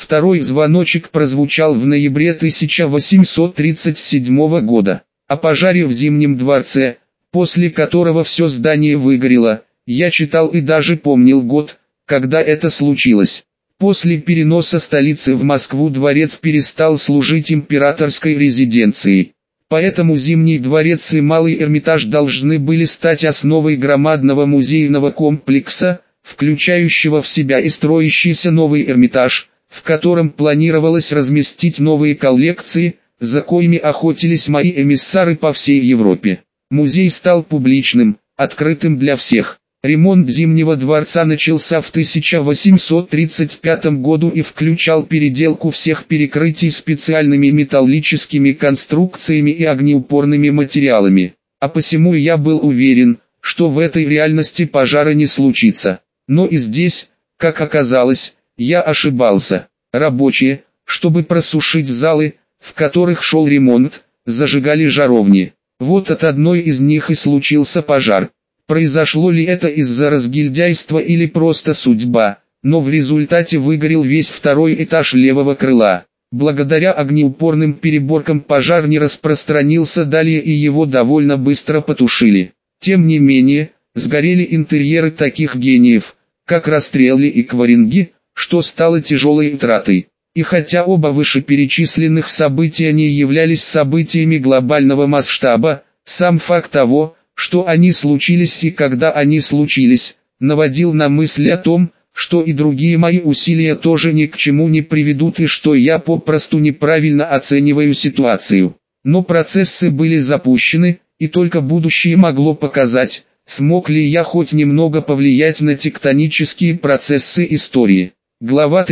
Второй звоночек прозвучал в ноябре 1837 года. О пожаре в Зимнем дворце, после которого все здание выгорело, я читал и даже помнил год, когда это случилось. После переноса столицы в Москву дворец перестал служить императорской резиденцией. Поэтому Зимний дворец и Малый Эрмитаж должны были стать основой громадного музейного комплекса, включающего в себя и строящийся новый Эрмитаж, в котором планировалось разместить новые коллекции, за коими охотились мои эмиссары по всей Европе. Музей стал публичным, открытым для всех. Ремонт Зимнего дворца начался в 1835 году и включал переделку всех перекрытий специальными металлическими конструкциями и огнеупорными материалами. А посему я был уверен, что в этой реальности пожара не случится. Но и здесь, как оказалось, я ошибался. Рабочие, чтобы просушить залы, в которых шел ремонт, зажигали жаровни. Вот от одной из них и случился пожар. Произошло ли это из-за разгильдяйства или просто судьба, но в результате выгорел весь второй этаж левого крыла. Благодаря огнеупорным переборкам пожар не распространился далее и его довольно быстро потушили. Тем не менее, сгорели интерьеры таких гениев, как Растрелли и Кваринги, что стало тяжелой утратой. И хотя оба вышеперечисленных события не являлись событиями глобального масштаба, сам факт того, что они случились и когда они случились, наводил на мысль о том, что и другие мои усилия тоже ни к чему не приведут и что я попросту неправильно оцениваю ситуацию. Но процессы были запущены, и только будущее могло показать, смог ли я хоть немного повлиять на тектонические процессы истории. Глава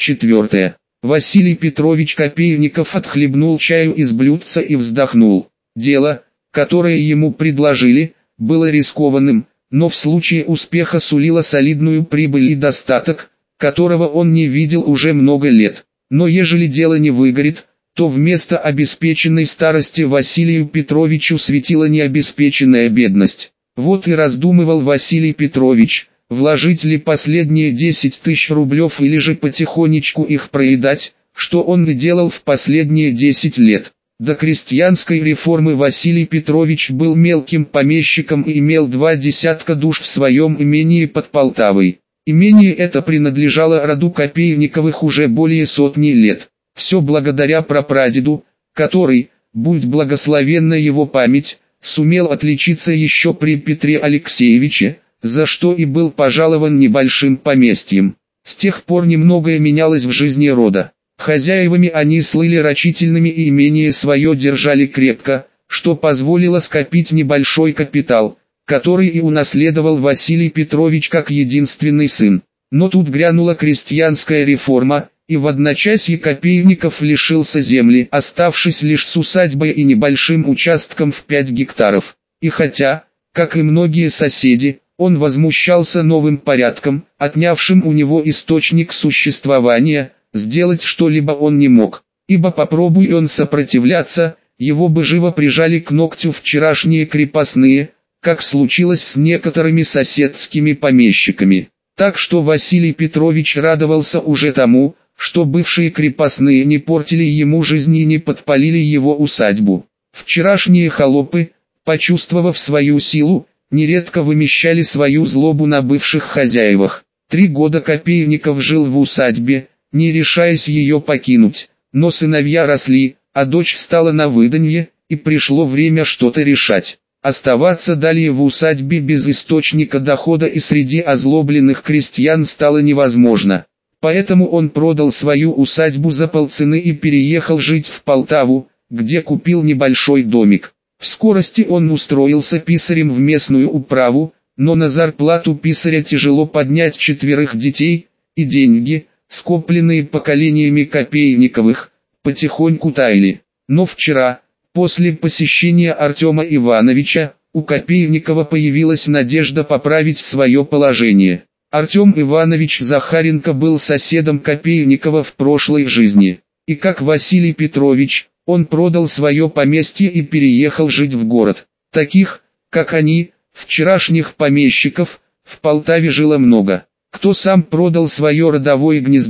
34. Василий Петрович Копейников отхлебнул чаю из блюдца и вздохнул. Дело, которое ему предложили, было рискованным, но в случае успеха сулило солидную прибыль и достаток, которого он не видел уже много лет. Но ежели дело не выгорит, то вместо обеспеченной старости Василию Петровичу светила необеспеченная бедность. Вот и раздумывал Василий Петрович, вложить ли последние 10 тысяч рублев или же потихонечку их проедать, что он и делал в последние 10 лет. До крестьянской реформы Василий Петрович был мелким помещиком и имел 20 душ в своем имении под Полтавой. Имение это принадлежало роду Копейниковых уже более сотни лет. Все благодаря прапрадеду, который, будь благословенна его память, сумел отличиться еще при Петре Алексеевиче, за что и был пожалован небольшим поместьем. С тех пор немногое менялось в жизни рода. Хозяевами они слыли рачительными и имение свое держали крепко, что позволило скопить небольшой капитал, который и унаследовал Василий Петрович как единственный сын. Но тут грянула крестьянская реформа, и в одночасье Копейников лишился земли, оставшись лишь с усадьбой и небольшим участком в 5 гектаров. И хотя, как и многие соседи, он возмущался новым порядком, отнявшим у него источник существования, сделать что-либо он не мог, ибо попробуй он сопротивляться, его бы живо прижали к ногтю вчерашние крепостные, как случилось с некоторыми соседскими помещиками. Так что Василий Петрович радовался уже тому, что бывшие крепостные не портили ему жизни и не подпалили его усадьбу. Вчерашние холопы, почувствовав свою силу, нередко вымещали свою злобу на бывших хозяевах. 3 года Копейников жил в усадьбе, не решаясь ее покинуть, но сыновья росли, а дочь встала на выданье, и пришло время что-то решать. Оставаться далее в усадьбе без источника дохода и среди озлобленных крестьян стало невозможно. Поэтому он продал свою усадьбу за полцены и переехал жить в Полтаву, где купил небольшой домик. В скорости он устроился писарем в местную управу, но на зарплату писаря тяжело поднять 4 детей, и деньги, скопленные поколениями Копейниковых, потихоньку таяли. Но вчера, после посещения Артема Ивановича, у Копейникова появилась надежда поправить свое положение. Артем Иванович Захаренко был соседом Копейникова в прошлой жизни, и как Василий Петрович, он продал свое поместье и переехал жить в город. Таких, как они, вчерашних помещиков, в Полтаве жило много. Кто сам продал свое родовое гнездо,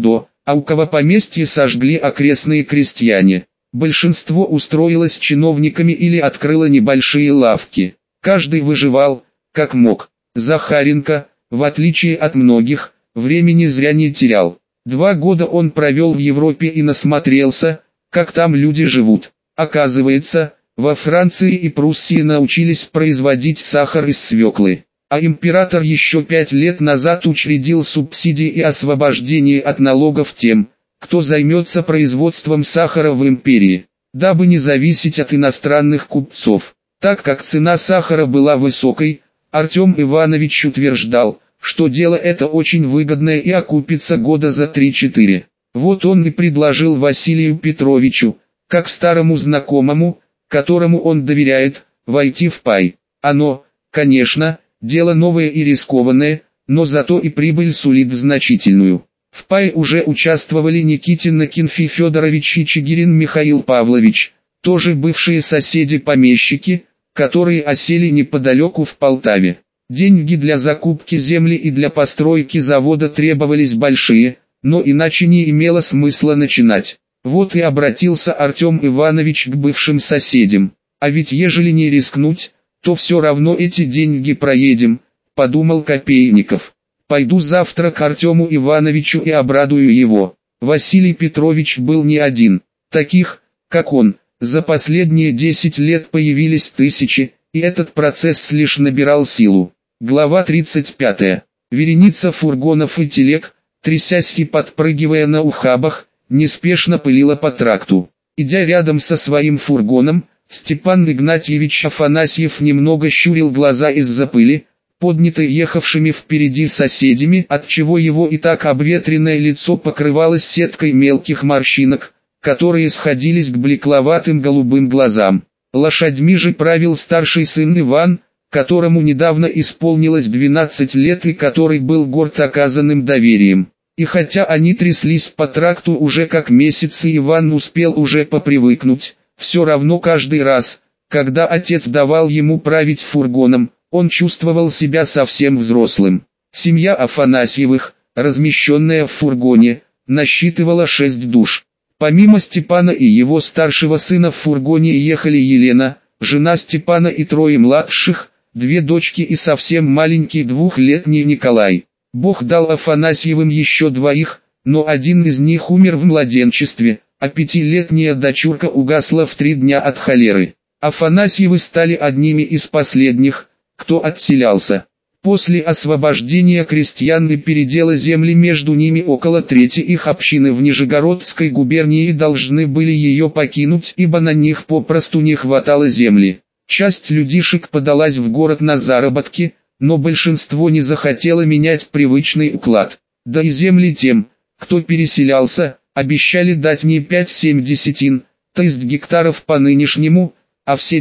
Аукова поместье сожгли окрестные крестьяне. Большинство устроилось чиновниками или открыло небольшие лавки. Каждый выживал, как мог. Захаренко, в отличие от многих, времени зря не терял. 2 года он провел в Европе и насмотрелся, как там люди живут. Оказывается, во Франции и Пруссии научились производить сахар из свеклы. А император еще 5 лет назад учредил субсидии и освобождение от налогов тем, кто займется производством сахара в империи, дабы не зависеть от иностранных купцов. Так как цена сахара была высокой, Артем Иванович утверждал, что дело это очень выгодное и окупится года за 3-4. Вот он и предложил Василию Петровичу, как старому знакомому, которому он доверяет, войти в пай. Оно, конечно, дело новое и рискованное, но зато и прибыль сулит значительную. В пае уже участвовали Никитин Акинфий Федорович и Чигирин Михаил Павлович, тоже бывшие соседи-помещики, которые осели неподалеку в Полтаве. Деньги для закупки земли и для постройки завода требовались большие, но иначе не имело смысла начинать. Вот и обратился Артем Иванович к бывшим соседям. А ведь ежели не рискнуть, то все равно эти деньги проедем, подумал Копейников. Пойду завтра к Артему Ивановичу и обрадую его. Василий Петрович был не один. Таких, как он, за последние 10 лет появились тысячи, и этот процесс лишь набирал силу. Глава 35. Вереница фургонов и телег, трясясь и подпрыгивая на ухабах, неспешно пылила по тракту. Идя рядом со своим фургоном, Степан Игнатьевич Афанасьев немного щурил глаза из-за пыли, поднятой ехавшими впереди соседями, отчего его и так обветренное лицо покрывалось сеткой мелких морщинок, которые сходились к блекловатым голубым глазам. Лошадьми же правил старший сын Иван, которому недавно исполнилось 12 лет и который был горд оказанным доверием. И хотя они тряслись по тракту уже как месяцы, Иван успел уже попривыкнуть, все равно каждый раз, когда отец давал ему править фургоном, он чувствовал себя совсем взрослым. Семья Афанасьевых, размещенная в фургоне, насчитывала 6 душ. Помимо Степана и его старшего сына в фургоне ехали Елена, жена Степана, и 3 младших, 2 дочки и совсем маленький 2-летний Николай. Бог дал Афанасьевым еще 2, но один из них умер в младенчестве, а 5-летняя дочурка угасла в 3 дня от холеры. Афанасьевы стали одними из последних, кто отселялся. После освобождения крестьян и передела земли между ними около трети их общины в Нижегородской губернии должны были ее покинуть, ибо на них попросту не хватало земли. Часть людишек подалась в город на заработки, но большинство не захотело менять привычный уклад. Да и земли тем, кто переселялся, обещали дать не 5-7 десятин, то есть гектаров по нынешнему, а все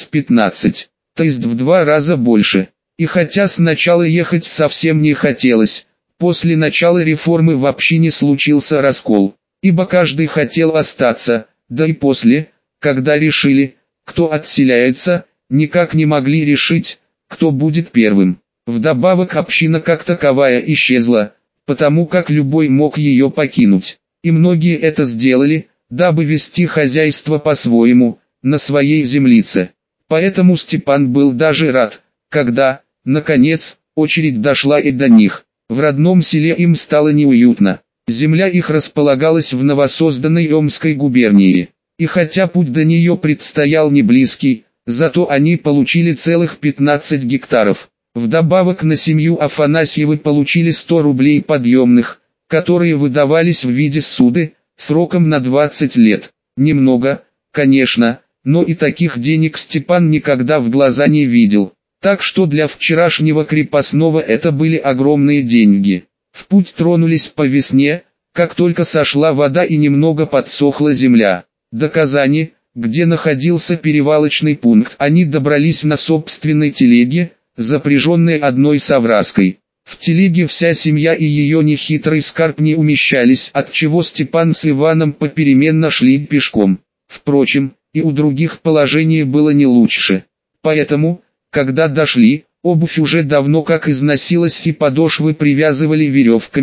10-15, то есть в 2 раза больше. И хотя сначала ехать совсем не хотелось, после начала реформы в общине случился раскол, ибо каждый хотел остаться, да и после, когда решили, кто отселяется, никак не могли решить, кто будет первым. Вдобавок община как таковая исчезла, потому как любой мог ее покинуть, и многие это сделали, дабы вести хозяйство по-своему, на своей землице. Поэтому Степан был даже рад, когда, наконец, очередь дошла и до них. В родном селе им стало неуютно. Земля их располагалась в новосозданной Омской губернии. И хотя путь до нее предстоял не близкий, зато они получили целых 15 гектаров. Вдобавок на семью Афанасьевы получили 100 рублей подъемных, которые выдавались в виде ссуды, сроком на 20 лет. Немного, конечно, но и таких денег Степан никогда в глаза не видел. Так что для вчерашнего крепостного это были огромные деньги. В путь тронулись по весне, как только сошла вода и немного подсохла земля. До Казани, где находился перевалочный пункт, они добрались на собственной телеге, запряженной одной совраской. В телеге вся семья и ее нехитрый скарб не умещались, отчего Степан с Иваном попеременно шли пешком. Впрочем, и у других положение было не лучше. Поэтому, когда дошли, обувь уже давно как износилась и подошвы привязывали веревками,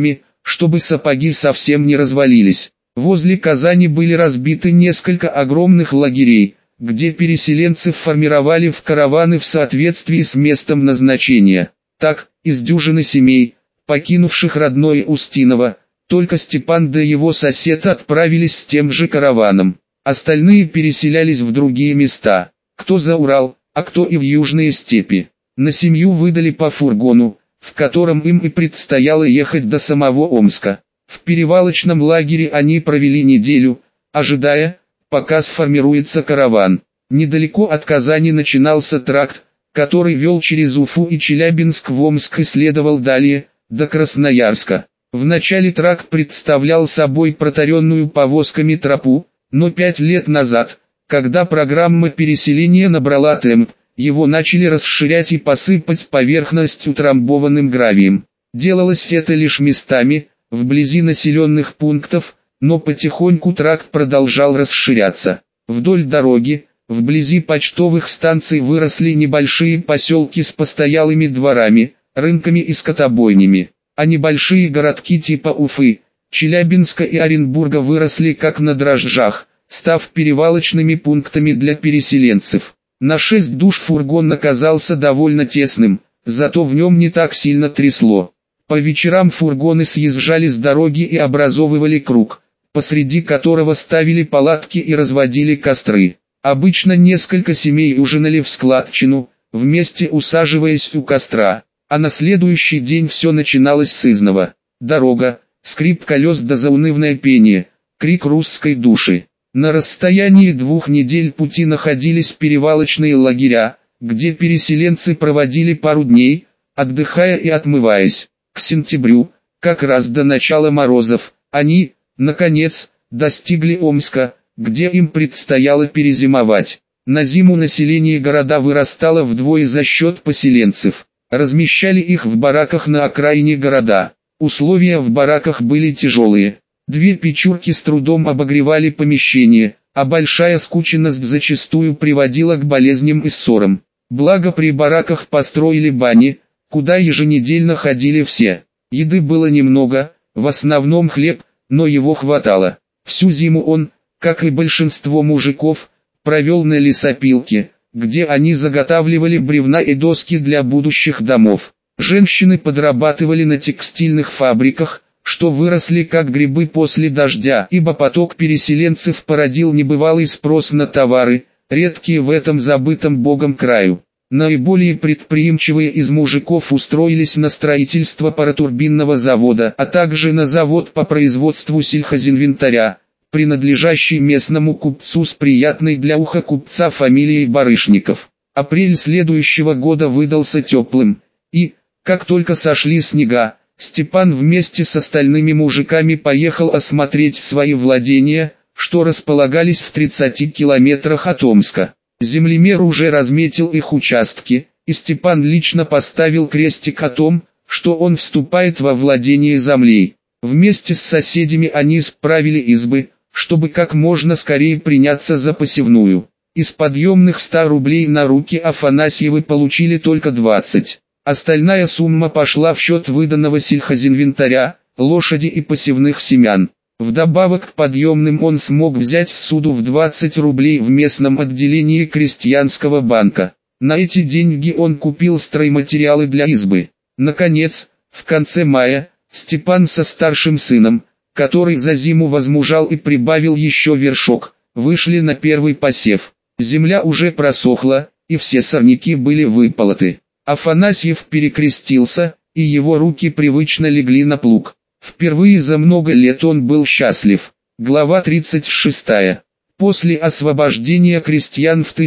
чтобы сапоги совсем не развалились. Возле Казани были разбиты несколько огромных лагерей, где переселенцев формировали в караваны в соответствии с местом назначения. Так, из дюжины семей, покинувших родное Устиново, только Степан да его сосед отправились с тем же караваном. Остальные переселялись в другие места, кто за Урал, а кто и в южные степи. На семью выдали по фургону, в котором им и предстояло ехать до самого Омска. В перевалочном лагере они провели неделю, ожидая, пока сформируется караван. Недалеко от Казани начинался тракт, который вел через Уфу и Челябинск в Омск и следовал далее, до Красноярска. Вначале тракт представлял собой протаренную повозками тропу, но 5 лет назад, когда программа переселения набрала темп, его начали расширять и посыпать поверхность утрамбованным гравием. Делалось это лишь местами, вблизи населенных пунктов, но потихоньку тракт продолжал расширяться. Вдоль дороги, вблизи почтовых станций выросли небольшие поселки с постоялыми дворами, рынками и скотобойнями, а небольшие городки типа Уфы, Челябинска и Оренбурга выросли как на дрожжах, став перевалочными пунктами для переселенцев. На 6 душ фургон оказался довольно тесным, зато в нем не так сильно трясло. По вечерам фургоны съезжали с дороги и образовывали круг, посреди которого ставили палатки и разводили костры. Обычно несколько семей ужинали в складчину, вместе усаживаясь у костра, а на следующий день все начиналось с изного. Дорога, скрип колес да заунывное пение, крик русской души. На расстоянии 2 недель пути находились перевалочные лагеря, где переселенцы проводили пару дней, отдыхая и отмываясь. К сентябрю, как раз до начала морозов, они, наконец, достигли Омска, где им предстояло перезимовать. На зиму население города вырастало вдвое за счет поселенцев. Размещали их в бараках на окраине города. Условия в бараках были тяжелые. 2 печурки с трудом обогревали помещение, а большая скученность зачастую приводила к болезням и ссорам. Благо при бараках построили бани, куда еженедельно ходили все. Еды было немного, в основном хлеб, но его хватало. Всю зиму он, как и большинство мужиков, провел на лесопилке, где они заготавливали бревна и доски для будущих домов. Женщины подрабатывали на текстильных фабриках, что выросли как грибы после дождя, ибо поток переселенцев породил небывалый спрос на товары, редкие в этом забытом Богом краю. Наиболее предприимчивые из мужиков устроились на строительство паротурбинного завода, а также на завод по производству сельхозинвентаря, принадлежащий местному купцу с приятной для уха купца фамилией Барышников. Апрель следующего года выдался теплым, и, как только сошли снега, Степан вместе с остальными мужиками поехал осмотреть свои владения, что располагались в 30 километрах от Омска. Землемер уже разметил их участки, и Степан лично поставил крестик о том, что он вступает во владение землей. Вместе с соседями они справили избы, чтобы как можно скорее приняться за посевную. Из подъемных 100 рублей на руки Афанасьевы получили только 20. Остальная сумма пошла в счет выданного сельхозинвентаря, лошади и посевных семян. Вдобавок к подъемным он смог взять ссуду в 20 рублей в местном отделении крестьянского банка. На эти деньги он купил стройматериалы для избы. Наконец, в конце мая, Степан со старшим сыном, который за зиму возмужал и прибавил еще вершок, вышли на первый посев. Земля уже просохла, и все сорняки были выполоты. Афанасьев перекрестился, и его руки привычно легли на плуг. Впервые за много лет он был счастлив. Глава 36. После освобождения крестьян в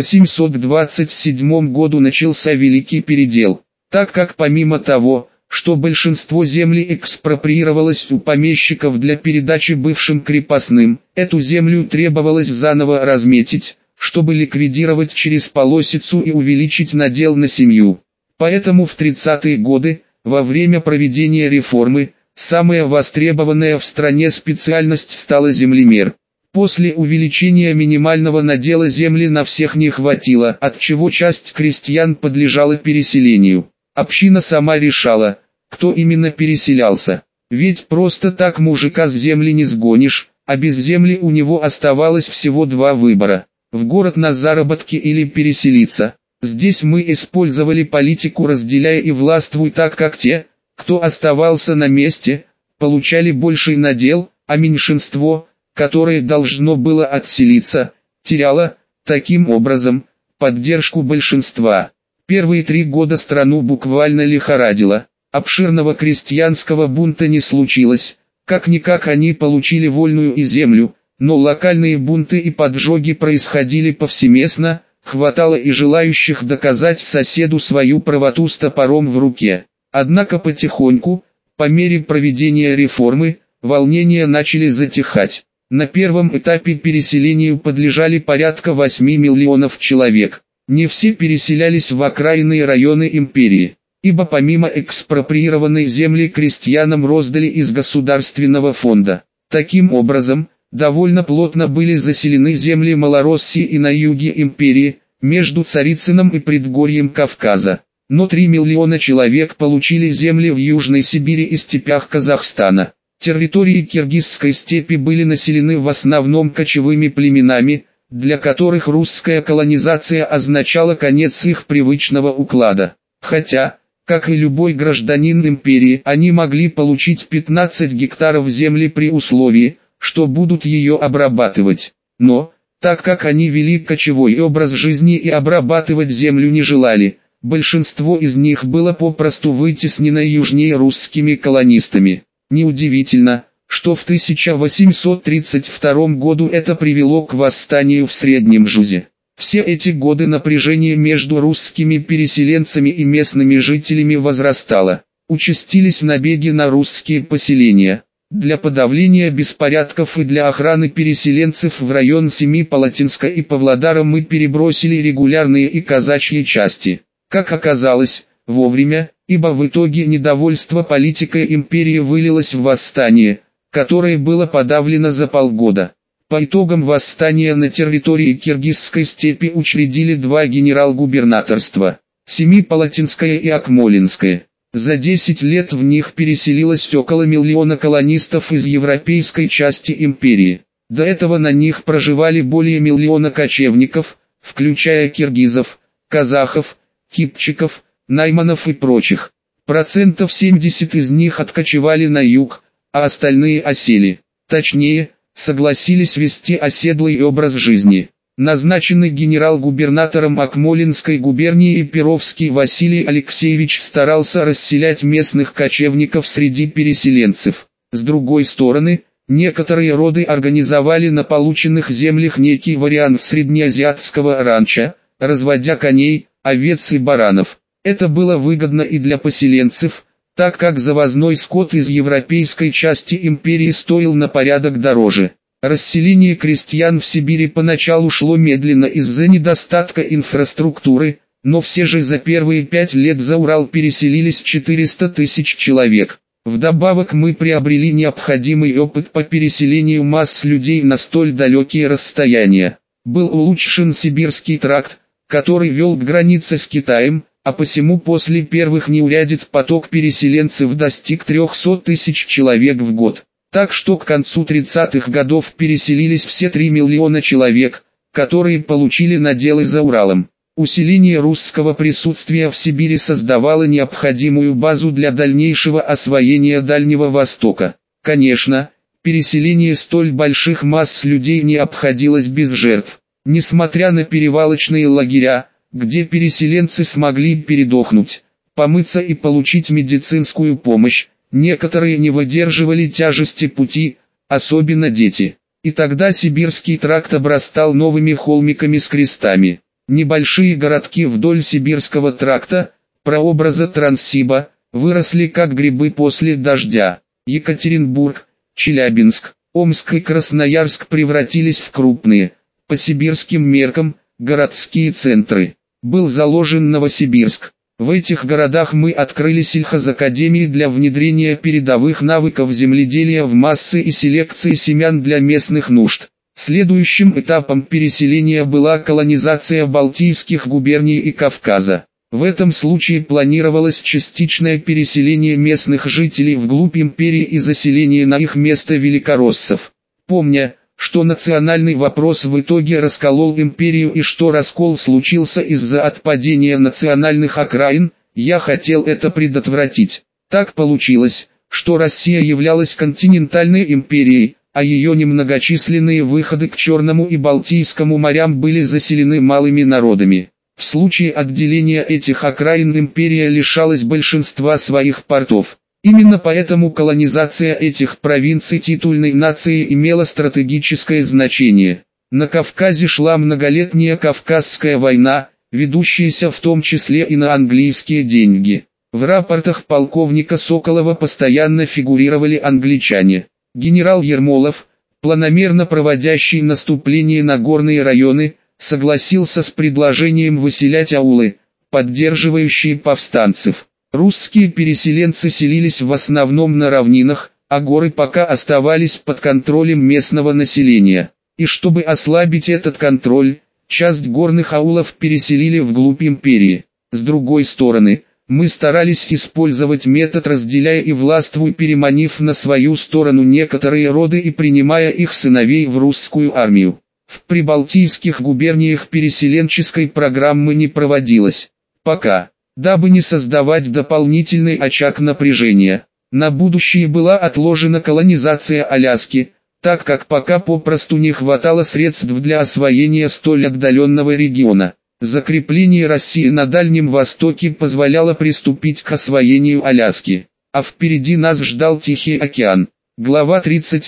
1827 году начался Великий Передел. Так как помимо того, что большинство земли экспроприировалось у помещиков для передачи бывшим крепостным, эту землю требовалось заново разметить, чтобы ликвидировать через полосицу и увеличить надел на семью. Поэтому в 30-е годы, во время проведения реформы, самая востребованная в стране специальность стала землемер. После увеличения минимального надела земли на всех не хватило, отчего часть крестьян подлежала переселению. Община сама решала, кто именно переселялся. Ведь просто так мужика с земли не сгонишь, а без земли у него оставалось всего два выбора: в город на заработки или переселиться. Здесь мы использовали политику «разделяй и властвуй», так как те, кто оставался на месте, получали больший надел, а меньшинство, которое должно было отселиться, теряло, таким образом, поддержку большинства. Первые 3 года страну буквально лихорадило. Обширного крестьянского бунта не случилось, как-никак они получили вольную и землю, но локальные бунты и поджоги происходили повсеместно, хватало и желающих доказать соседу свою правоту с топором в руке. Однако потихоньку, по мере проведения реформы, волнения начали затихать. На первом этапе переселению подлежали порядка 8 миллионов человек. Не все переселялись в окраинные районы империи, ибо помимо экспроприированной земли крестьянам роздали из государственного фонда. Таким образом, довольно плотно были заселены земли Малороссии и на юге империи, между Царицыном и предгорьем Кавказа. Но 3 миллиона человек получили земли в Южной Сибири и степях Казахстана. Территории Киргизской степи были населены в основном кочевыми племенами, для которых русская колонизация означала конец их привычного уклада. Хотя, как и любой гражданин империи, они могли получить 15 гектаров земли при условии, что будут ее обрабатывать. Но, так как они вели кочевой образ жизни и обрабатывать землю не желали, большинство из них было попросту вытеснено южнее русскими колонистами. Неудивительно, что в 1832 году это привело к восстанию в Среднем Жузе. Все эти годы напряжение между русскими переселенцами и местными жителями возрастало. Участились набеги на русские поселения. Для подавления беспорядков и для охраны переселенцев в район Семипалатинска и Павлодара мы перебросили регулярные и казачьи части. Как оказалось, вовремя, ибо в итоге недовольство политикой империи вылилось в восстание, которое было подавлено за полгода. По итогам восстания на территории Киргизской степи учредили 2 генерал-губернаторства – Семипалатинское и Акмолинское. За 10 лет в них переселилось около миллиона колонистов из европейской части империи. До этого на них проживали более миллиона кочевников, включая киргизов, казахов, кипчаков, найманов и прочих. 70% из них откочевали на юг, а остальные осели. Точнее, согласились вести оседлый образ жизни. Назначенный генерал-губернатором Акмолинской губернии Перовский Василий Алексеевич старался расселять местных кочевников среди переселенцев. С другой стороны, некоторые роды организовали на полученных землях некий вариант среднеазиатского ранчо, разводя коней, овец и баранов. Это было выгодно и для поселенцев, так как завозной скот из европейской части империи стоил на порядок дороже. Расселение крестьян в Сибири поначалу шло медленно из-за недостатка инфраструктуры, но все же за первые 5 лет за Урал переселились 400 тысяч человек. Вдобавок мы приобрели необходимый опыт по переселению масс людей на столь далекие расстояния. Был улучшен Сибирский тракт, который вел к границе с Китаем, а посему после первых неурядиц поток переселенцев достиг 300 тысяч человек в год. Так что к концу 30-х годов переселились все 3 миллиона человек, которые получили наделы за Уралом. Усиление русского присутствия в Сибири создавало необходимую базу для дальнейшего освоения Дальнего Востока. Конечно, переселение столь больших масс людей не обходилось без жертв. Несмотря на перевалочные лагеря, где переселенцы смогли передохнуть, помыться и получить медицинскую помощь, некоторые не выдерживали тяжести пути, особенно дети. И тогда Сибирский тракт обрастал новыми холмиками с крестами. Небольшие городки вдоль Сибирского тракта, прообраза Транссиба, выросли как грибы после дождя. Екатеринбург, Челябинск, Омск и Красноярск превратились в крупные, по сибирским меркам, городские центры. Был заложен Новосибирск. В этих городах мы открыли сельхозакадемии для внедрения передовых навыков земледелия в массы и селекции семян для местных нужд. Следующим этапом переселения была колонизация Балтийских губерний и Кавказа. В этом случае планировалось частичное переселение местных жителей вглубь империи и заселение на их место великороссов. Помня, что национальный вопрос в итоге расколол империю и что раскол случился из-за отпадения национальных окраин, я хотел это предотвратить. Так получилось, что Россия являлась континентальной империей, а ее немногочисленные выходы к Черному и Балтийскому морям были заселены малыми народами. В случае отделения этих окраин империя лишалась большинства своих портов. Именно поэтому колонизация этих провинций титульной нации имела стратегическое значение. На Кавказе шла многолетняя Кавказская война, ведущаяся в том числе и на английские деньги. В рапортах полковника Соколова постоянно фигурировали англичане. Генерал Ермолов, планомерно проводящий наступление на горные районы, согласился с предложением выселять аулы, поддерживающие повстанцев. Русские переселенцы селились в основном на равнинах, а горы пока оставались под контролем местного населения. И чтобы ослабить этот контроль, часть горных аулов переселили вглубь империи. С другой стороны, мы старались использовать метод «разделяя и властвуй», переманив на свою сторону некоторые роды и принимая их сыновей в русскую армию. В прибалтийских губерниях переселенческой программы не проводилось. Пока, дабы не создавать дополнительный очаг напряжения. На будущее была отложена колонизация Аляски, так как пока попросту не хватало средств для освоения столь отдаленного региона. Закрепление России на Дальнем Востоке позволяло приступить к освоению Аляски. А впереди нас ждал Тихий океан. Глава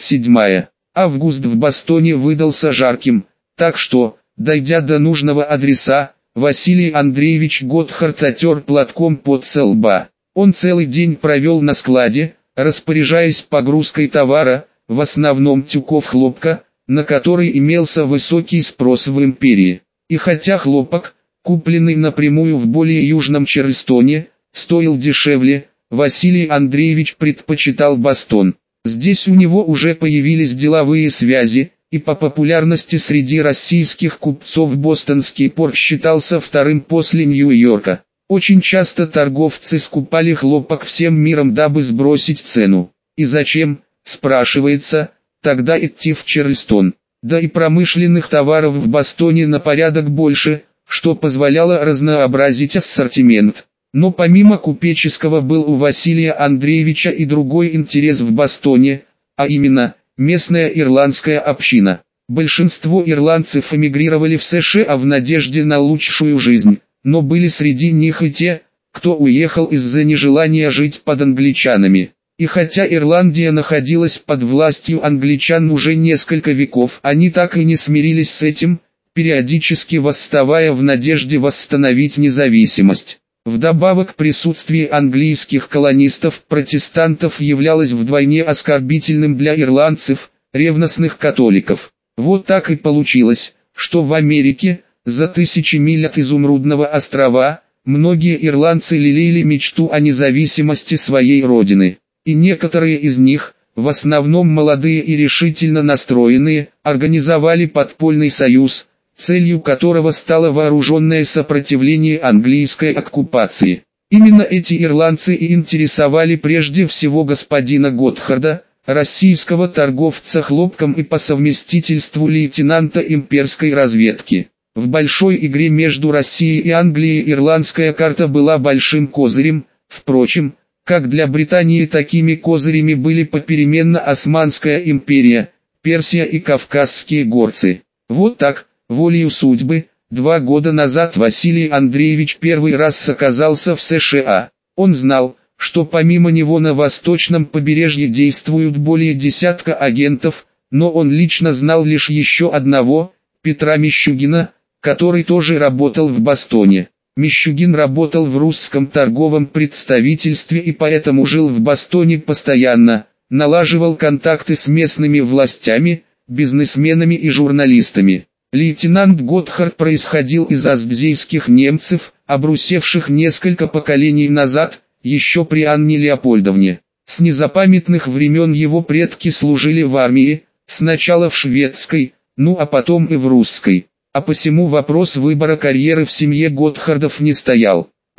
37. Август в Бостоне выдался жарким, так что, дойдя до нужного адреса, Василий Андреевич Готхард отер платком пот со лба. Он целый день провел на складе, распоряжаясь погрузкой товара, в основном тюков хлопка, на который имелся высокий спрос в империи. И хотя хлопок, купленный напрямую в более южном Чарльстоне, стоил дешевле, Василий Андреевич предпочитал Бостон. Здесь у него уже появились деловые связи, и по популярности среди российских купцов бостонский порт считался вторым после Нью-Йорка. Очень часто торговцы скупали хлопок всем миром, дабы сбросить цену. И зачем, спрашивается, тогда идти в Чарльстон? Да и промышленных товаров в Бостоне на порядок больше, что позволяло разнообразить ассортимент. Но помимо купеческого был у Василия Андреевича и другой интерес в Бостоне, а именно, местная ирландская община. Большинство ирландцев эмигрировали в США в надежде на лучшую жизнь, но были среди них и те, кто уехал из-за нежелания жить под англичанами. И хотя Ирландия находилась под властью англичан уже несколько веков, они так и не смирились с этим, периодически восставая в надежде восстановить независимость. Вдобавок присутствие английских колонистов-протестантов являлось вдвойне оскорбительным для ирландцев, ревностных католиков. Вот так и получилось, что в Америке, за тысячи миль от Изумрудного острова, многие ирландцы лелеяли мечту о независимости своей родины. И некоторые из них, в основном молодые и решительно настроенные, организовали подпольный союз, целью которого стало вооруженное сопротивление английской оккупации. Именно эти ирландцы и интересовали прежде всего господина Готхарда, российского торговца хлопком и по совместительству лейтенанта имперской разведки. В большой игре между Россией и Англией ирландская карта была большим козырем, впрочем, как для Британии такими козырями были попеременно Османская империя, Персия и Кавказские горцы. Вот так, волею судьбы, 2 года назад Василий Андреевич первый раз оказался в США. Он знал, что помимо него на восточном побережье действуют более десятка агентов, но он лично знал лишь еще одного, Петра Мищугина, который тоже работал в Бостоне. Мищугин работал в русском торговом представительстве и поэтому жил в Бостоне постоянно, налаживал контакты с местными властями, бизнесменами и журналистами. Лейтенант Готхард происходил из аздзейских немцев, обрусевших несколько поколений назад, еще при Анне Леопольдовне. С незапамятных времен его предки служили в армии, сначала в шведской, ну а потом и в русской. А посему вопрос выбора карьеры в семье Готхардов не стоял.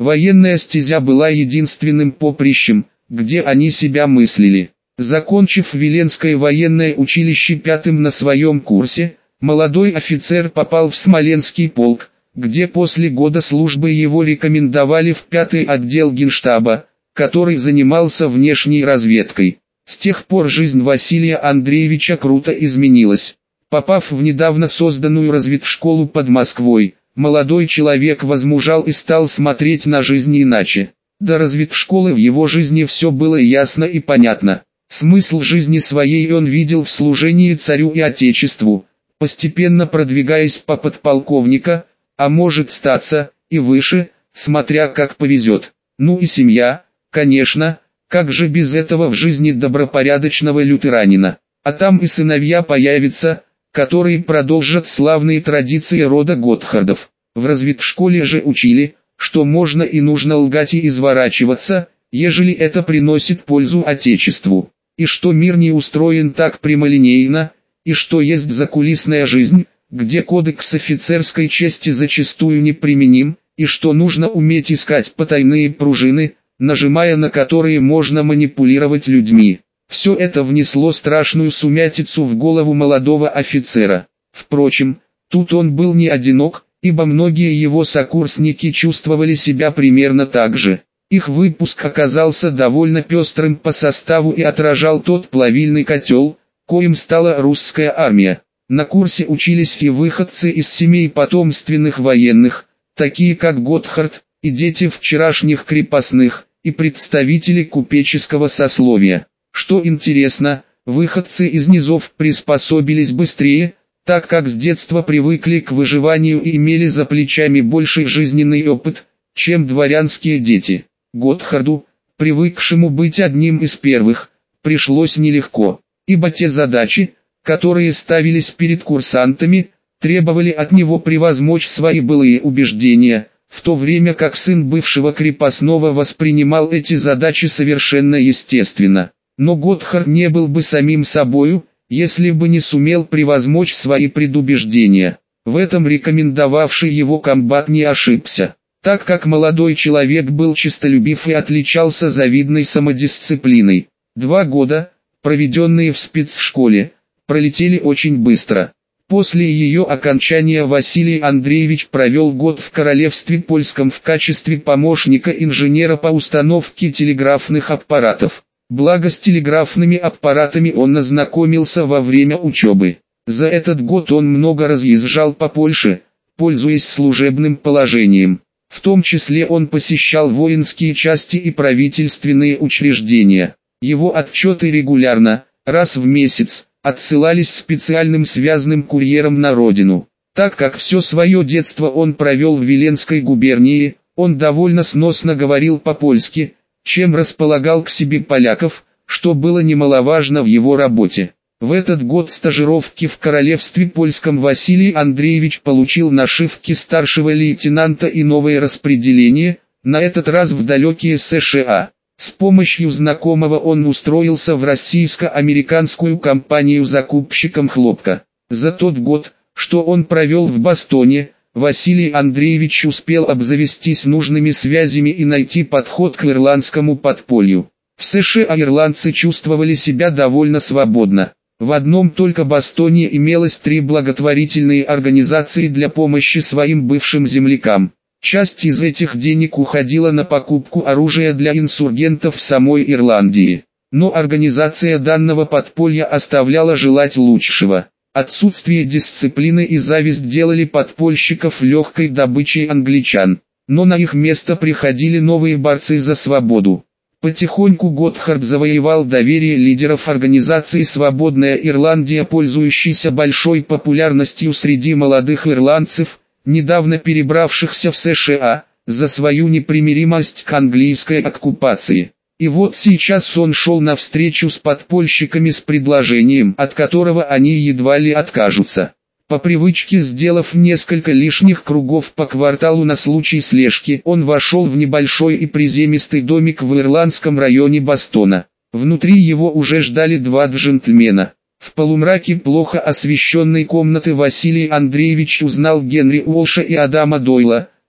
Военная стезя была единственным поприщем, где они себя мыслили. Закончив Виленское военное училище пятым на своем курсе, молодой офицер попал в Смоленский полк, где после года службы его рекомендовали в 5-й отдел Генштаба, который занимался внешней разведкой. С тех пор жизнь Василия Андреевича круто изменилась. Попав в недавно созданную разведшколу под Москвой, молодой человек возмужал и стал смотреть на жизнь иначе. До разведшколы в его жизни все было ясно и понятно. Смысл жизни своей он видел в служении царю и отечеству, постепенно продвигаясь по подполковника, а может статься и выше, смотря как повезет. Ну и семья, конечно, как же без этого в жизни добропорядочного лютеранина. А там и сыновья появятся, которые продолжат славные традиции рода Готхардов. В разведшколе же учили, что можно и нужно лгать и изворачиваться, ежели это приносит пользу отечеству, и что мир не устроен так прямолинейно, и что есть закулисная жизнь, где кодекс офицерской чести зачастую неприменим, и что нужно уметь искать потайные пружины, нажимая на которые можно манипулировать людьми. Все это внесло страшную сумятицу в голову молодого офицера. Впрочем, тут он был не одинок, ибо многие его сокурсники чувствовали себя примерно так же. Их выпуск оказался довольно пестрым по составу и отражал тот плавильный котел, коим стала русская армия. На курсе учились и выходцы из семей потомственных военных, такие как Готхард, и дети вчерашних крепостных, и представители купеческого сословия. Что интересно, выходцы из низов приспособились быстрее, так как с детства привыкли к выживанию и имели за плечами больший жизненный опыт, чем дворянские дети. Готхарду, привыкшему быть одним из первых, пришлось нелегко, ибо те задачи, которые ставились перед курсантами, требовали от него превозмочь свои былые убеждения, в то время как сын бывшего крепостного воспринимал эти задачи совершенно естественно. Но Готхард не был бы самим собою, если бы не сумел превозмочь свои предубеждения. В этом рекомендовавший его комбат не ошибся, так как молодой человек был честолюбив и отличался завидной самодисциплиной. 2 года, проведенные в спецшколе, пролетели очень быстро. После ее окончания Василий Андреевич провел год в Королевстве Польском в качестве помощника инженера по установке телеграфных аппаратов. Благо с телеграфными аппаратами он ознакомился во время учебы. За этот год он много разъезжал по Польше, пользуясь служебным положением. В том числе он посещал воинские части и правительственные учреждения. Его отчеты регулярно, раз в месяц, отсылались специальным связным курьером на родину. Так как все свое детство он провел в Виленской губернии, он довольно сносно говорил по-польски, чем располагал к себе поляков, что было немаловажно в его работе. В этот год стажировки в Королевстве Польском Василий Андреевич получил нашивки старшего лейтенанта и новое распределение, на этот раз в далекие США. С помощью знакомого он устроился в российско-американскую компанию закупщиком хлопка. За тот год, что он провел в Бостоне, Василий Андреевич успел обзавестись нужными связями и найти подход к ирландскому подполью. В США ирландцы чувствовали себя довольно свободно. В одном только Бостоне имелось 3 благотворительные организации для помощи своим бывшим землякам. Часть из этих денег уходила на покупку оружия для инсургентов в самой Ирландии. Но организация данного подполья оставляла желать лучшего. Отсутствие дисциплины и зависть делали подпольщиков легкой добычей англичан. Но на их место приходили новые борцы за свободу. Потихоньку Готхард завоевал доверие лидеров организации «Свободная Ирландия», пользующейся большой популярностью среди молодых ирландцев, недавно перебравшихся в США, за свою непримиримость к английской оккупации. И вот сейчас он шел навстречу с подпольщиками с предложением, от которого они едва ли откажутся. По привычке, сделав несколько лишних кругов по кварталу на случай слежки, он вошел в небольшой и приземистый домик в ирландском районе Бостона. Внутри его уже ждали 2 джентльмена. В полумраке плохо освещенной комнаты Василий Андреевич узнал Генри Уолша и Адама Дойла,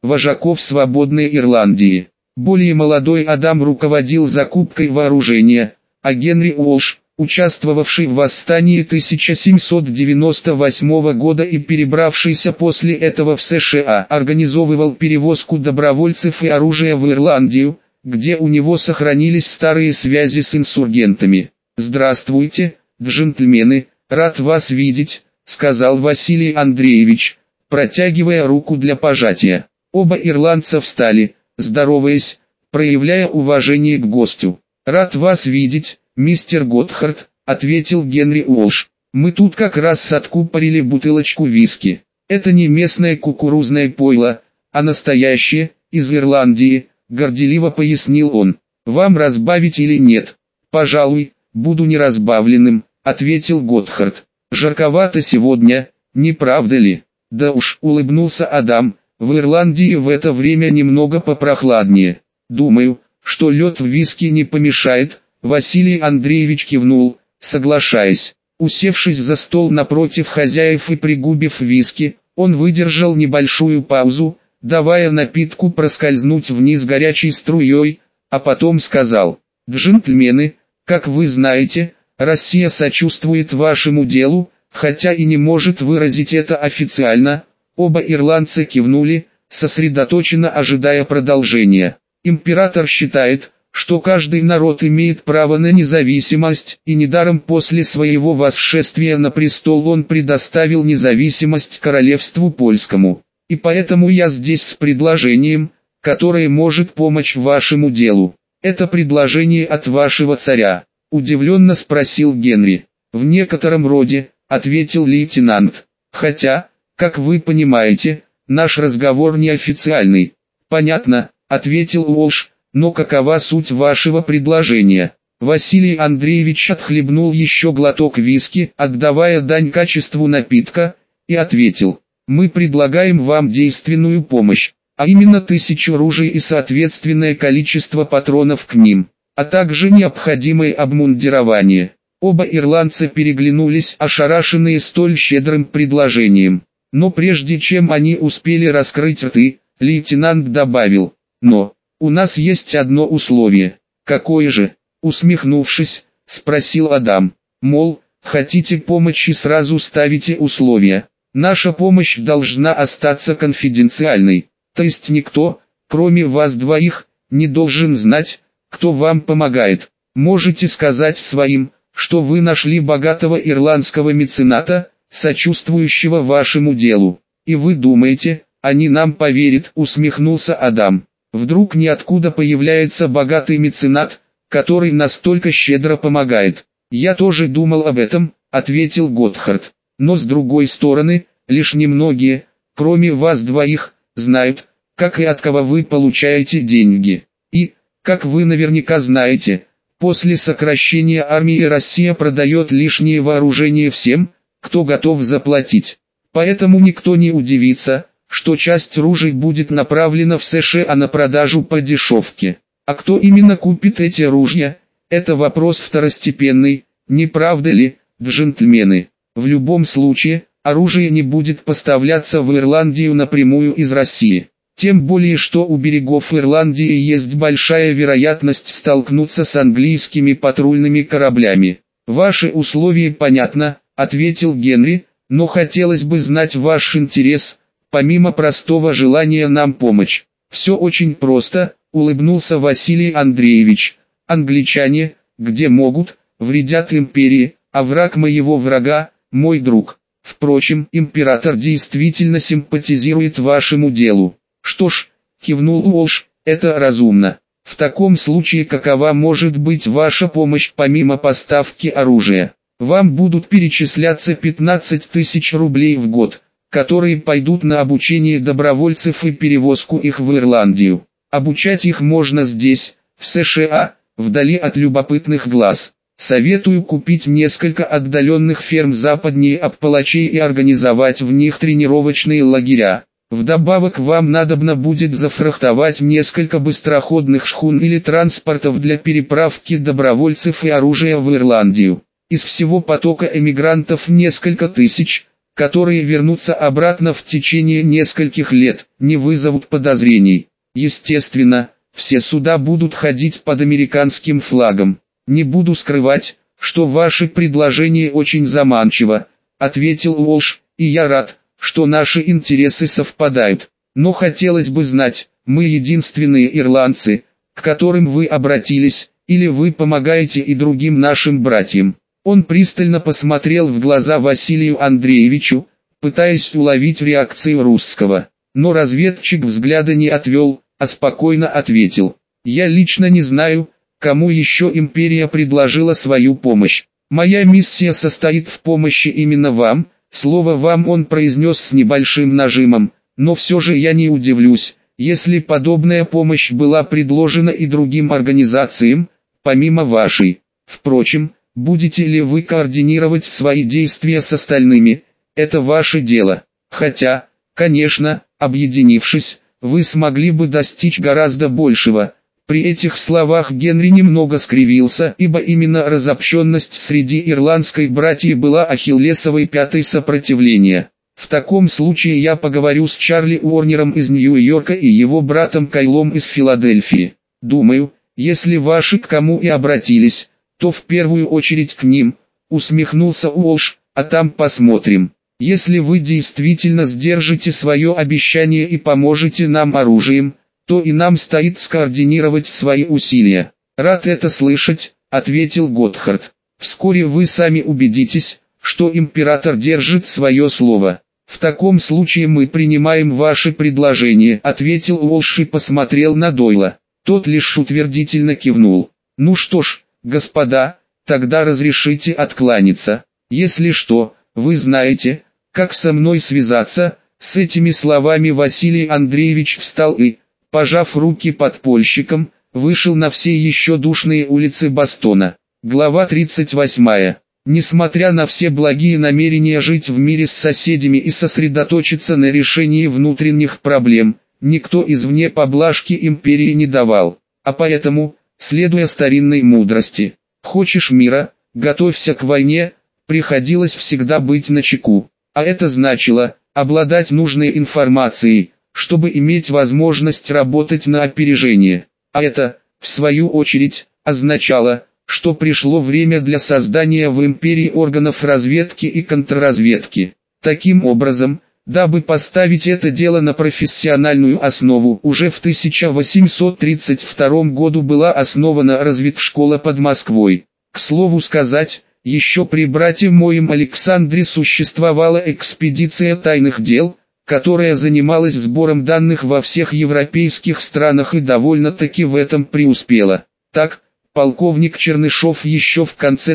вожаков свободной Ирландии. Более молодой Адам руководил закупкой вооружения, а Генри Уолш, участвовавший в восстании 1798 года и перебравшийся после этого в США, организовывал перевозку добровольцев и оружия в Ирландию, где у него сохранились старые связи с инсургентами. «Здравствуйте, джентльмены, рад вас видеть», — сказал Василий Андреевич, протягивая руку для пожатия. Оба ирландца встали, здороваясь, проявляя уважение к гостю. «Рад вас видеть, мистер Готхард», — ответил Генри Уолш. «Мы тут как раз откупорили бутылочку виски. Это не местное кукурузное пойло, а настоящее, из Ирландии», — горделиво пояснил он. «Вам разбавить или нет?» «Пожалуй, буду неразбавленным», — ответил Готхард. «Жарковато сегодня, не правда ли?» «Да уж», — улыбнулся Адам, — «в Ирландии в это время немного попрохладнее. Думаю, что лед в виски не помешает». Василий Андреевич кивнул, соглашаясь. Усевшись за стол напротив хозяев и пригубив виски, он выдержал небольшую паузу, давая напитку проскользнуть вниз горячей струей, а потом сказал: «Джентльмены, как вы знаете, Россия сочувствует вашему делу, хотя и не может выразить это официально». Оба ирландца кивнули, сосредоточенно ожидая продолжения. «Император считает, что каждый народ имеет право на независимость, и недаром после своего восшествия на престол он предоставил независимость королевству польскому. И поэтому я здесь с предложением, которое может помочь вашему делу». «Это предложение от вашего царя?» — удивленно спросил Генри. «В некотором роде», — ответил лейтенант. «Хотя, как вы понимаете, наш разговор неофициальный». «Понятно», — ответил Уолш. «Но какова суть вашего предложения?» Василий Андреевич отхлебнул еще глоток виски, отдавая дань качеству напитка, и ответил: «Мы предлагаем вам действенную помощь, а именно 1000 ружей и соответственное количество патронов к ним, а также необходимое обмундирование». Оба ирландца переглянулись, ошарашенные столь щедрым предложением. Но прежде чем они успели раскрыть рты, лейтенант добавил: «Но у нас есть одно условие». «Какое же?» — усмехнувшись, спросил Адам. «Мол, хотите помощи, сразу ставите условия. Наша помощь должна остаться конфиденциальной, то есть никто, кроме вас двоих, не должен знать, кто вам помогает. Можете сказать своим, что вы нашли богатого ирландского мецената, сочувствующего вашему делу. И вы думаете, они нам поверят?» — усмехнулся Адам. «Вдруг ниоткуда появляется богатый меценат, который настолько щедро помогает?» «Я тоже думал об этом», — ответил Готхард. «Но с другой стороны, лишь немногие, кроме вас двоих, знают, как и от кого вы получаете деньги. И, как вы наверняка знаете, после сокращения армии Россия продает лишнее вооружение всем, кто готов заплатить. Поэтому никто не удивится, что часть ружей будет направлена в США на продажу по дешевке. А кто именно купит эти ружья, это вопрос второстепенный, не правда ли, джентльмены? В любом случае, оружие не будет поставляться в Ирландию напрямую из России. Тем более, что у берегов Ирландии есть большая вероятность столкнуться с английскими патрульными кораблями. «Ваши условия понятно», — ответил Генри, — «но хотелось бы знать ваш интерес, помимо простого желания нам помочь». «Все очень просто», — улыбнулся Василий Андреевич. «Англичане, где могут, вредят империи, а враг моего врага — мой друг. Впрочем, император действительно симпатизирует вашему делу». «Что ж», — кивнул Уолш, — «это разумно. В таком случае какова может быть ваша помощь помимо поставки оружия?» «Вам будут перечисляться 15 000 рублей в год, которые пойдут на обучение добровольцев и перевозку их в Ирландию. Обучать их можно здесь, в США, вдали от любопытных глаз. Советую купить несколько отдаленных ферм западнее Аппалачей и организовать в них тренировочные лагеря. Вдобавок вам надобно будет зафрахтовать несколько быстроходных шхун или транспортов для переправки добровольцев и оружия в Ирландию. Из всего потока эмигрантов несколько тысяч, которые вернутся обратно в течение нескольких лет, не вызовут подозрений. Естественно, все суда будут ходить под американским флагом. Не буду скрывать, что ваше предложение очень заманчиво, ответил Уолш, и я рад, что наши интересы совпадают. Но хотелось бы знать, мы единственные ирландцы, к которым вы обратились, или вы помогаете и другим нашим братьям? Он пристально посмотрел в глаза Василию Андреевичу, пытаясь уловить реакцию русского. Но разведчик взгляда не отвел, а спокойно ответил: «Я лично не знаю, кому еще империя предложила свою помощь. Моя миссия состоит в помощи именно вам». Слово «вам» он произнес с небольшим нажимом, но все же я не удивлюсь, если подобная помощь была предложена и другим организациям, помимо вашей. Впрочем, будете ли вы координировать свои действия с остальными, это ваше дело. Хотя, конечно, объединившись, вы смогли бы достичь гораздо большего. При этих словах Генри немного скривился, ибо именно разобщенность среди ирландской братьи была ахиллесовой пятой сопротивления. В таком случае я поговорю с Чарли Уорнером из Нью-Йорка и его братом Кайлом из Филадельфии. Думаю, если ваши к кому и обратились, то в первую очередь к ним, усмехнулся Уолш, а там посмотрим. Если вы действительно сдержите свое обещание и поможете нам оружием, то и нам стоит скоординировать свои усилия. Рад это слышать, ответил Готхард. Вскоре вы сами убедитесь, что император держит свое слово. В таком случае мы принимаем ваше предложение, ответил Уолш и посмотрел на Дойла. Тот лишь утвердительно кивнул. Ну что ж, господа, тогда разрешите откланяться. Если что, вы знаете, как со мной связаться. С этими словами Василий Андреевич встал и, пожав руки подпольщикам, вышел на все еще душные улицы Бостона. Глава 38. Несмотря на все благие намерения жить в мире с соседями и сосредоточиться на решении внутренних проблем, никто извне поблажки империи не давал. А поэтому, следуя старинной мудрости, хочешь мира, готовься к войне, приходилось всегда быть начеку. А это значило, обладать нужной информацией, чтобы иметь возможность работать на опережение. А это, в свою очередь, означало, что пришло время для создания в империи органов разведки и контрразведки. Таким образом, дабы поставить это дело на профессиональную основу, уже в 1832 году была основана разведшкола под Москвой. К слову сказать, еще при брате моем Александре существовала экспедиция тайных дел, которая занималась сбором данных во всех европейских странах и довольно-таки в этом преуспела. Так, полковник Чернышов еще в конце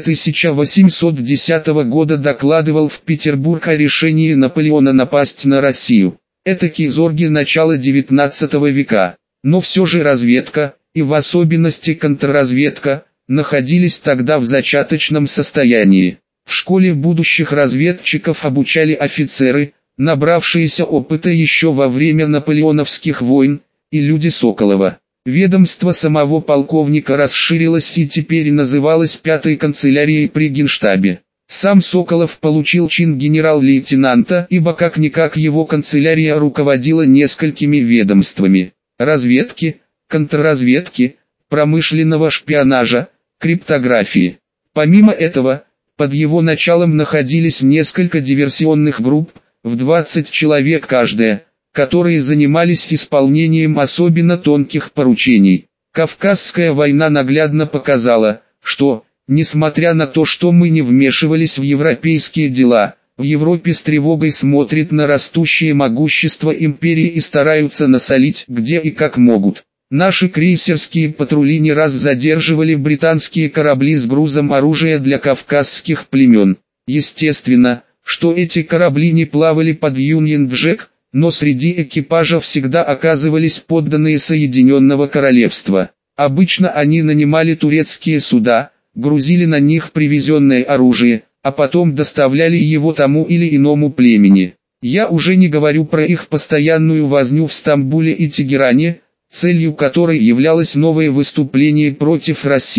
1810 года докладывал в Петербург о решении Наполеона напасть на Россию. Этакие зорги начала XIX века. Но все же разведка, и в особенности контрразведка, находились тогда в зачаточном состоянии. В школе будущих разведчиков обучали офицеры, набравшиеся опыта еще во время наполеоновских войн, и люди Соколова. Ведомство самого полковника расширилось и теперь называлось 5-й канцелярией при Генштабе. Сам Соколов получил чин генерал-лейтенанта, ибо как-никак его канцелярия руководила несколькими ведомствами: разведки, контрразведки, промышленного шпионажа, криптографии. Помимо этого, под его началом находились несколько диверсионных групп, в 20 человек каждая, которые занимались исполнением особенно тонких поручений. Кавказская война наглядно показала, что, несмотря на то, что мы не вмешивались в европейские дела, в Европе с тревогой смотрят на растущее могущество империи и стараются насолить где и как могут. Наши крейсерские патрули не раз задерживали британские корабли с грузом оружия для кавказских племен. Естественно, что эти корабли не плавали под Юнион Джек, но среди экипажа всегда оказывались подданные Соединенного Королевства. Обычно они нанимали турецкие суда, грузили на них привезенное оружие, а потом доставляли его тому или иному племени. Я уже не говорю про их постоянную возню в Стамбуле и Тегеране, целью которой являлось новое выступление против России.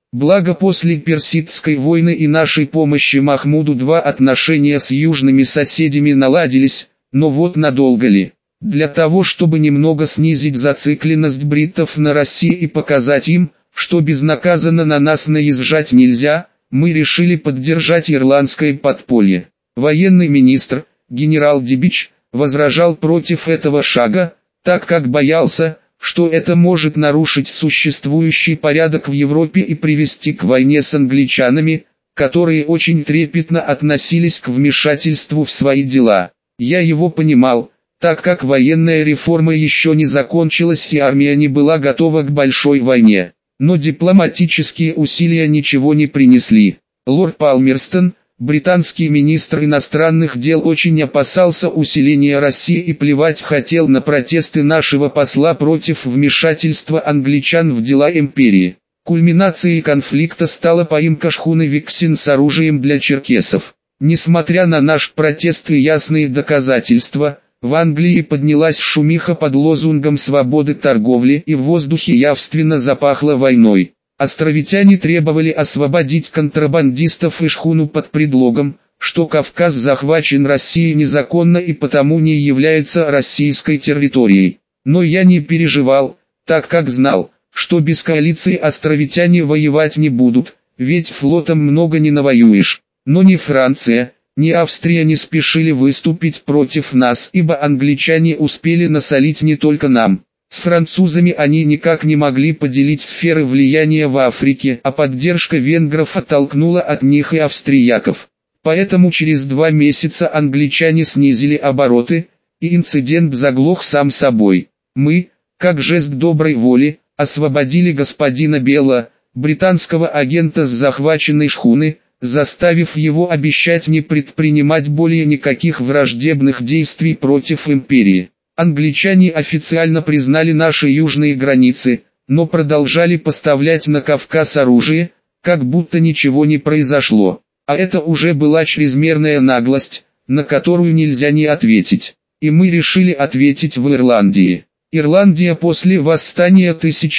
Благо после Персидской войны и нашей помощи Махмуду II отношения с южными соседями наладились, но вот надолго ли? Для того, чтобы немного снизить зацикленность бриттов на России и показать им, что безнаказанно на нас наезжать нельзя, мы решили поддержать ирландское подполье. Военный министр, генерал Дибич, возражал против этого шага, так как боялся, что это может нарушить существующий порядок в Европе и привести к войне с англичанами, которые очень трепетно относились к вмешательству в свои дела. Я его понимал, так как военная реформа еще не закончилась и армия не была готова к большой войне. Но дипломатические усилия ничего не принесли. Лорд Палмерстон, британский министр иностранных дел, очень опасался усиления России и плевать хотел на протесты нашего посла против вмешательства англичан в дела империи. Кульминацией конфликта стала поимка шхуны Виксин с оружием для черкесов. Несмотря на наш протест и ясные доказательства, в Англии поднялась шумиха под лозунгом свободы торговли, и в воздухе явственно запахло войной. Островитяне требовали освободить контрабандистов и шхуну под предлогом, что Кавказ захвачен Россией незаконно и потому не является российской территорией. Но я не переживал, так как знал, что без коалиции островитяне воевать не будут, ведь флотом много не навоюешь. Но ни Франция, ни Австрия не спешили выступить против нас, ибо англичане успели насолить не только нам. С французами они никак не могли поделить сферы влияния в Африке, а поддержка венгров оттолкнула от них и австрияков. Поэтому через 2 месяца англичане снизили обороты, и инцидент заглох сам собой. Мы, как жест доброй воли, освободили господина Белла, британского агента с захваченной шхуны, заставив его обещать не предпринимать более никаких враждебных действий против империи. Англичане официально признали наши южные границы, но продолжали поставлять на Кавказ оружие, как будто ничего не произошло. А это уже была чрезмерная наглость, на которую нельзя не ответить. И мы решили ответить в Ирландии. Ирландия после восстания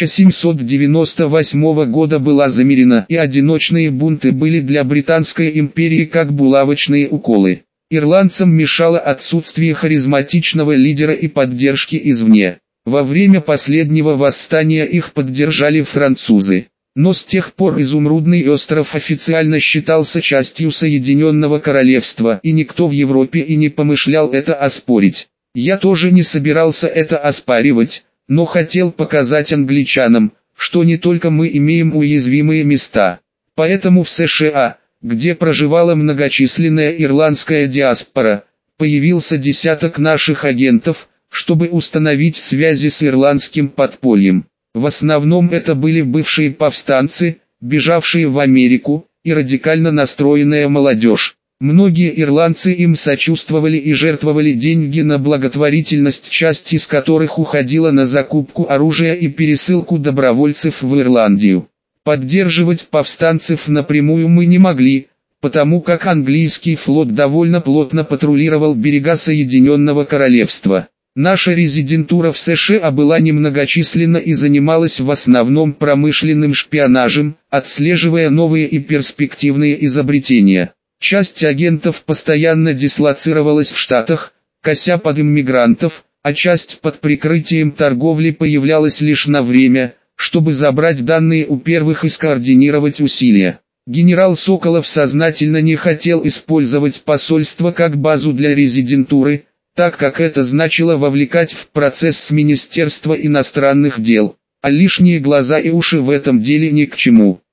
1798 года была замерена, и одиночные бунты были для Британской империи как булавочные уколы. Ирландцам мешало отсутствие харизматичного лидера и поддержки извне. Во время последнего восстания их поддержали французы. Но с тех пор Изумрудный остров официально считался частью Соединенного Королевства, и никто в Европе и не помышлял это оспорить. Я тоже не собирался это оспаривать, но хотел показать англичанам, что не только мы имеем уязвимые места. Поэтому в США, где проживала многочисленная ирландская диаспора, появился десяток наших агентов, чтобы установить связи с ирландским подпольем. В основном это были бывшие повстанцы, бежавшие в Америку, и радикально настроенная молодежь. Многие ирландцы им сочувствовали и жертвовали деньги на благотворительность, часть из которых уходила на закупку оружия и пересылку добровольцев в Ирландию. Поддерживать повстанцев напрямую мы не могли, потому как английский флот довольно плотно патрулировал берега Соединенного Королевства. Наша резидентура в США была немногочисленна и занималась в основном промышленным шпионажем, отслеживая новые и перспективные изобретения. Часть агентов постоянно дислоцировалась в Штатах, кося под иммигрантов, а часть под прикрытием торговли появлялась лишь на время, чтобы забрать данные у первых и скоординировать усилия. Генерал Соколов сознательно не хотел использовать посольство как базу для резидентуры, так как это значило вовлекать в процесс с Министерства иностранных дел, а лишние глаза и уши в этом деле ни к чему.